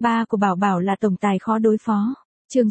Ba của Bảo Bảo là tổng tài khó đối phó. Chương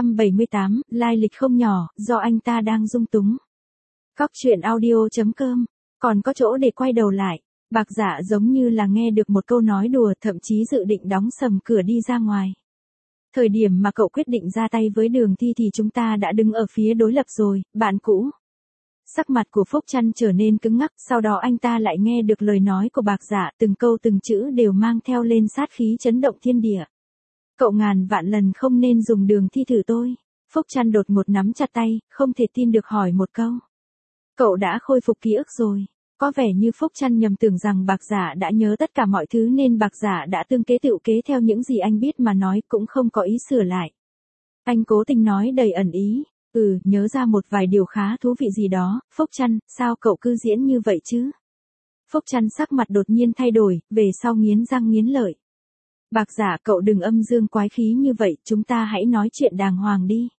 678, lai lịch không nhỏ, do anh ta đang dung túng. Cóc truyện audio.com. Còn có chỗ để quay đầu lại. Bạc Dạ giống như là nghe được một câu nói đùa, thậm chí dự định đóng sầm cửa đi ra ngoài. Thời điểm mà cậu quyết định ra tay với Đường Thi thì chúng ta đã đứng ở phía đối lập rồi, bạn cũ. Sắc mặt của Phúc Trăn trở nên cứng ngắc, sau đó anh ta lại nghe được lời nói của Bạc Dạ, từng câu từng chữ đều mang theo lên sát khí chấn động thiên địa. Cậu ngàn vạn lần không nên dùng Đường Thi thử tôi. Phúc Trăn đột ngột nắm chặt tay, không thể tin được hỏi một câu. Cậu đã khôi phục ký ức rồi. Có vẻ như Phúc Trăn nhầm tưởng rằng Bạc Dạ đã nhớ tất cả mọi thứ nên Bạc Dạ đã tương kế tựu kế theo những gì anh biết mà nói, cũng không có ý sửa lại. Anh cố tình nói đầy ẩn ý. Nhớ ra một vài điều khá thú vị gì đó. Phúc Trăn, sao cậu cứ diễn như vậy chứ? Phúc Trăn sắc mặt đột nhiên thay đổi, về sau nghiến răng nghiến lợi. Bạc Dạ, cậu đừng âm dương quái khí như vậy, chúng ta hãy nói chuyện đàng hoàng đi.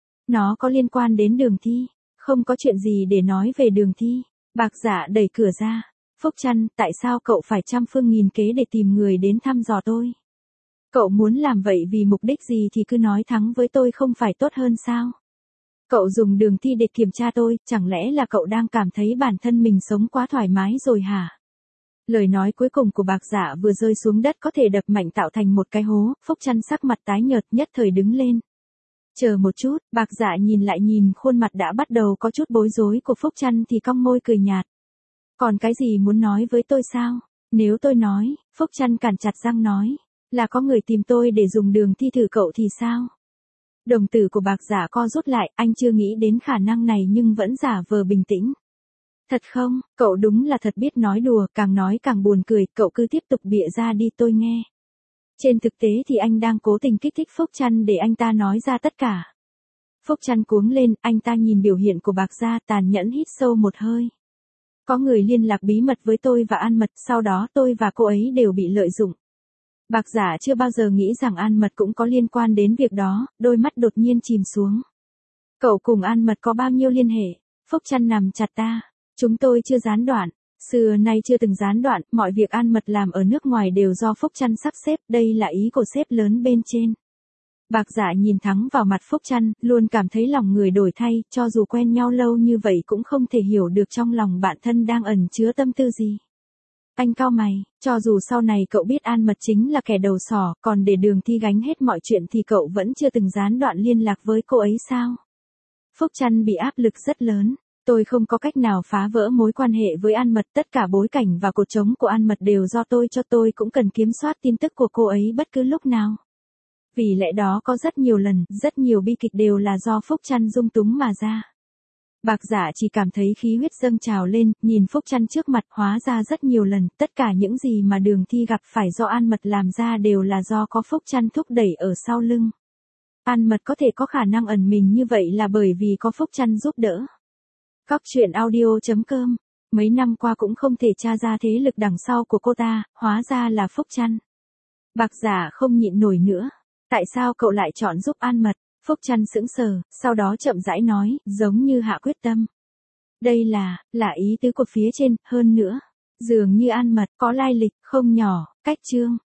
Nó có liên quan đến Đường Thi. Không có chuyện gì để nói về Đường Thi. Bạc Dạ đẩy cửa ra. Phúc Trăn, tại sao cậu phải trăm phương nghìn kế để tìm người đến thăm dò tôi? Cậu muốn làm vậy vì mục đích gì thì cứ nói thẳng với tôi không phải tốt hơn sao? Cậu dùng Đường Thi để kiểm tra tôi, chẳng lẽ là cậu đang cảm thấy bản thân mình sống quá thoải mái rồi hả? Lời nói cuối cùng của Bạc Dạ vừa rơi xuống đất có thể đập mạnh tạo thành một cái hố. Phúc Trăn sắc mặt tái nhợt, nhất thời đứng lên. Chờ một chút, Bạc Dạ nhìn khuôn mặt đã bắt đầu có chút bối rối của Phúc Trăn thì cong môi cười nhạt. Còn cái gì muốn nói với tôi sao? Nếu tôi nói, Phúc Trăn cản chặt răng nói, là có người tìm tôi để dùng Đường Thi thử cậu thì sao? Đồng tử của Bạc Dạ co rút lại, anh chưa nghĩ đến khả năng này nhưng vẫn giả vờ bình tĩnh. Thật không, cậu đúng là thật biết nói đùa, càng nói càng buồn cười, cậu cứ tiếp tục bịa ra đi tôi nghe. Trên thực tế thì anh đang cố tình kích thích Phúc Trăn để anh ta nói ra tất cả. Phúc Trăn cuống lên, anh ta nhìn biểu hiện của Bạc Dạ tàn nhẫn hít sâu một hơi. Có người liên lạc bí mật với tôi và An Mật, sau đó tôi và cô ấy đều bị lợi dụng. Bạc Dạ chưa bao giờ nghĩ rằng An Mật cũng có liên quan đến việc đó, đôi mắt đột nhiên chìm xuống. Cậu cùng An Mật có bao nhiêu liên hệ? Phúc Trăn nằm chặt ta. Chúng tôi chưa gián đoạn. Xưa nay chưa từng gián đoạn, mọi việc An Mật làm ở nước ngoài đều do Phúc Trăn sắp xếp, đây là ý của sếp lớn bên trên. Bạc Dạ nhìn thẳng vào mặt Phúc Trăn, luôn cảm thấy lòng người đổi thay, cho dù quen nhau lâu như vậy cũng không thể hiểu được trong lòng bạn thân đang ẩn chứa tâm tư gì. Anh cau mày, cho dù sau này cậu biết An Mật chính là kẻ đầu sỏ, còn để Đường Thi gánh hết mọi chuyện thì cậu vẫn chưa từng gián đoạn liên lạc với cô ấy sao? Phúc Trăn bị áp lực rất lớn. Tôi không có cách nào phá vỡ mối quan hệ với An Mật, tất cả bối cảnh và cột trống của An Mật đều do tôi cho, tôi cũng cần kiểm soát tin tức của cô ấy bất cứ lúc nào. Vì lẽ đó có rất nhiều lần, rất nhiều bi kịch đều là do Phúc Trăn dung túng mà ra. Bạc Dạ chỉ cảm thấy khí huyết dâng trào lên, nhìn Phúc Trăn trước mặt, hóa ra rất nhiều lần, tất cả những gì mà Đường Thi gặp phải do An Mật làm ra đều là do có Phúc Trăn thúc đẩy ở sau lưng. An Mật có thể có khả năng ẩn mình như vậy là bởi vì có Phúc Trăn giúp đỡ. Cóc truyện audio.com. Mấy năm qua cũng không thể tra ra thế lực đằng sau của cô ta, hóa ra là Phúc Trăn. Bạc Dạ không nhịn nổi nữa. Tại sao cậu lại chọn giúp An Mật? Phúc Trăn sững sờ, sau đó chậm rãi nói, giống như hạ quyết tâm. Đây là ý tứ của phía trên, hơn nữa. Dường như An Mật có lai lịch không nhỏ, cách chương.